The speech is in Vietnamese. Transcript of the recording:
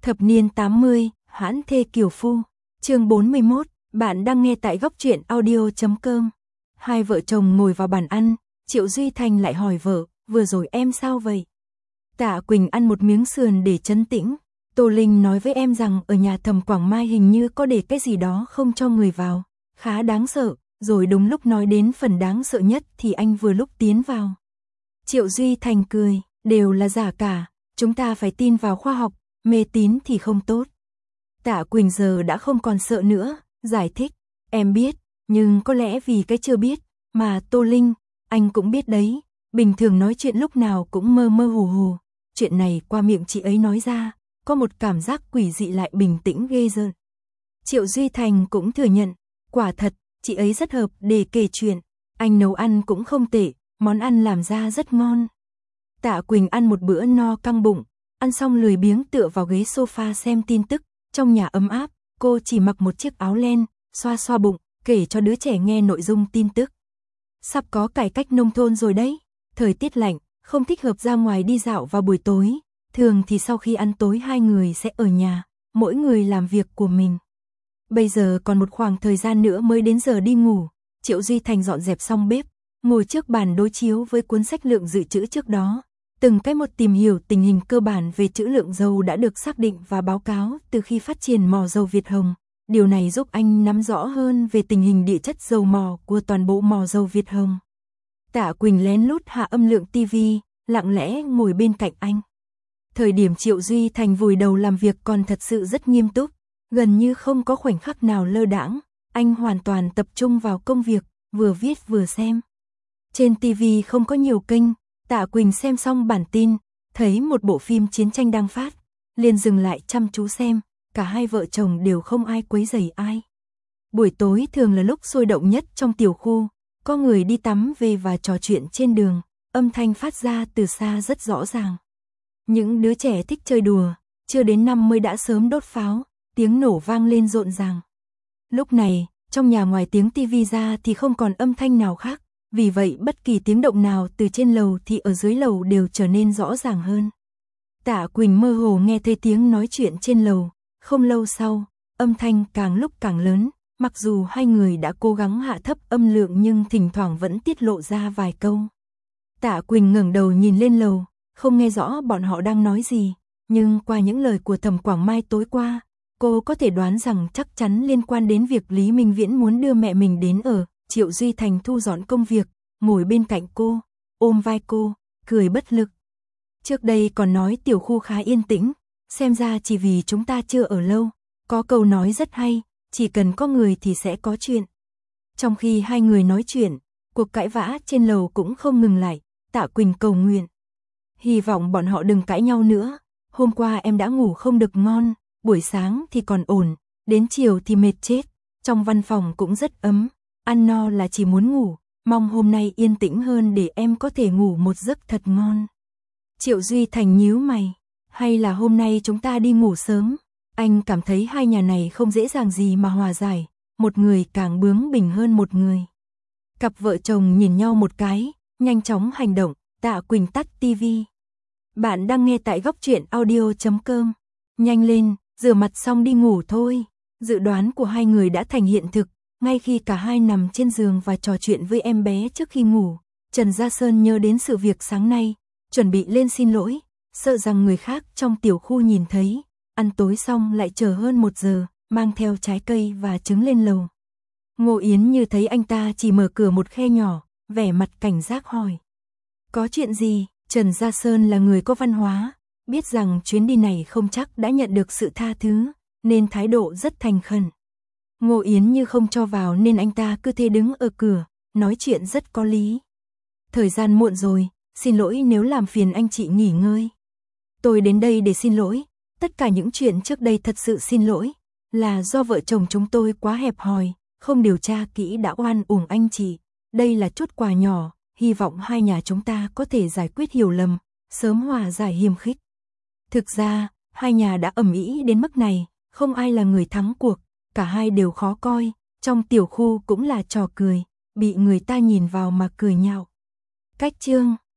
Thập niên 80, hãn thê kiều phu. Chương 41, bạn đang nghe tại góc truyện audio.com. Hai vợ chồng ngồi vào bàn ăn, Triệu Duy Thành lại hỏi vợ, vừa rồi em sao vậy? Tạ Quỳnh ăn một miếng sườn để trấn tĩnh. Tô Linh nói với em rằng ở nhà Thẩm Quảng Mai hình như có để cái gì đó không cho người vào, khá đáng sợ, rồi đúng lúc nói đến phần đáng sợ nhất thì anh vừa lúc tiến vào. Triệu Duy Thành cười, đều là giả cả, chúng ta phải tin vào khoa học, mê tín thì không tốt. Tạ Quỳnh giờ đã không còn sợ nữa, giải thích, em biết, nhưng có lẽ vì cái chưa biết, mà Tô Linh, anh cũng biết đấy, bình thường nói chuyện lúc nào cũng mơ mơ hồ hồ, chuyện này qua miệng chị ấy nói ra, có một cảm giác quỷ dị lại bình tĩnh ghê rợn. Triệu Duy Thành cũng thừa nhận, quả thật, chị ấy rất hợp để kể chuyện, anh nấu ăn cũng không tệ, món ăn làm ra rất ngon. Tạ Quỳnh ăn một bữa no căng bụng, ăn xong lười biếng tựa vào ghế sofa xem tin tức, trong nhà ấm áp, cô chỉ mặc một chiếc áo len, xoa xoa bụng, kể cho đứa trẻ nghe nội dung tin tức. Sắp có cải cách nông thôn rồi đấy, thời tiết lạnh, không thích hợp ra ngoài đi dạo vào buổi tối, thường thì sau khi ăn tối hai người sẽ ở nhà, mỗi người làm việc của mình. Bây giờ còn một khoảng thời gian nữa mới đến giờ đi ngủ, Triệu Duy Thành dọn dẹp xong bếp, ngồi trước bàn đối chiếu với cuốn sách lượng dự trữ trước đó. Từng cái một tìm hiểu tình hình cơ bản về trữ lượng dầu đã được xác định và báo cáo từ khi phát triển mỏ dầu Việt Hồng. Điều này giúp anh nắm rõ hơn về tình hình địa chất dầu mỏ của toàn bộ mỏ dầu Việt Hồng. Tạ Quỳnh lén lút hạ âm lượng tivi, lặng lẽ ngồi bên cạnh anh. Thời điểm Triệu Duy Thành vùi đầu làm việc còn thật sự rất nghiêm túc, gần như không có khoảnh khắc nào lơ đãng, anh hoàn toàn tập trung vào công việc, vừa viết vừa xem. Trên tivi không có nhiều kênh, Tạ Quỳnh xem xong bản tin, thấy một bộ phim chiến tranh đang phát, liền dừng lại chăm chú xem, cả hai vợ chồng đều không ai quấy rầy ai. Buổi tối thường là lúc sôi động nhất trong tiểu khu, có người đi tắm về và trò chuyện trên đường, âm thanh phát ra từ xa rất rõ ràng. Những đứa trẻ thích chơi đùa, chưa đến 50 đã sớm đốt pháo, tiếng nổ vang lên rộn ràng. Lúc này, trong nhà ngoài tiếng tivi ra thì không còn âm thanh nào khác. Vì vậy bất kỳ tiếng động nào từ trên lầu thì ở dưới lầu đều trở nên rõ ràng hơn. Tạ Quỳnh mơ hồ nghe thấy tiếng nói chuyện trên lầu, không lâu sau, âm thanh càng lúc càng lớn, mặc dù hai người đã cố gắng hạ thấp âm lượng nhưng thỉnh thoảng vẫn tiết lộ ra vài câu. Tạ Quỳnh ngẩng đầu nhìn lên lầu, không nghe rõ bọn họ đang nói gì, nhưng qua những lời của Thẩm Quảng Mai tối qua, cô có thể đoán rằng chắc chắn liên quan đến việc Lý Minh Viễn muốn đưa mẹ mình đến ở. Triệu Duy Thành thu dọn công việc, ngồi bên cạnh cô, ôm vai cô, cười bất lực. Trước đây còn nói tiểu khu khá yên tĩnh, xem ra chỉ vì chúng ta chưa ở lâu, có câu nói rất hay, chỉ cần có người thì sẽ có chuyện. Trong khi hai người nói chuyện, cuộc cãi vã trên lầu cũng không ngừng lại, Tạ Quỳnh cầu nguyện. Hy vọng bọn họ đừng cãi nhau nữa, hôm qua em đã ngủ không được ngon, buổi sáng thì còn ổn, đến chiều thì mệt chết, trong văn phòng cũng rất ấm. Ăn no là chỉ muốn ngủ, mong hôm nay yên tĩnh hơn để em có thể ngủ một giấc thật ngon. Triệu Duy Thành nhíu mày, hay là hôm nay chúng ta đi ngủ sớm? Anh cảm thấy hai nhà này không dễ dàng gì mà hòa giải, một người càng bướng bỉnh hơn một người. Cặp vợ chồng nhìn nhau một cái, nhanh chóng hành động, Tạ Quỳnh tắt tivi. Bạn đang nghe tại góc truyện audio.com. Nhanh lên, rửa mặt xong đi ngủ thôi. Dự đoán của hai người đã thành hiện thực. Ngay khi cả hai nằm trên giường và trò chuyện với em bé trước khi ngủ, Trần Gia Sơn nhớ đến sự việc sáng nay, chuẩn bị lên xin lỗi, sợ rằng người khác trong tiểu khu nhìn thấy, ăn tối xong lại chờ hơn 1 giờ, mang theo trái cây và trứng lên lầu. Ngô Yến như thấy anh ta chỉ mở cửa một khe nhỏ, vẻ mặt cảnh giác hỏi. Có chuyện gì? Trần Gia Sơn là người có văn hóa, biết rằng chuyến đi này không chắc đã nhận được sự tha thứ, nên thái độ rất thành khẩn. Ngô Yến như không cho vào nên anh ta cứ thế đứng ở cửa, nói chuyện rất có lý. Thời gian muộn rồi, xin lỗi nếu làm phiền anh chị nghỉ ngơi. Tôi đến đây để xin lỗi, tất cả những chuyện trước đây thật sự xin lỗi, là do vợ chồng chúng tôi quá hẹp hòi, không điều tra kỹ đã oan uổng anh chị. Đây là chút quà nhỏ, hy vọng hai nhà chúng ta có thể giải quyết hiểu lầm, sớm hòa giải hiềm khích. Thực ra, hai nhà đã ầm ĩ đến mức này, không ai là người thắng cuộc. Cả hai đều khó coi, trong tiểu khu cũng là trò cười, bị người ta nhìn vào mà cười nhạo. Cách chương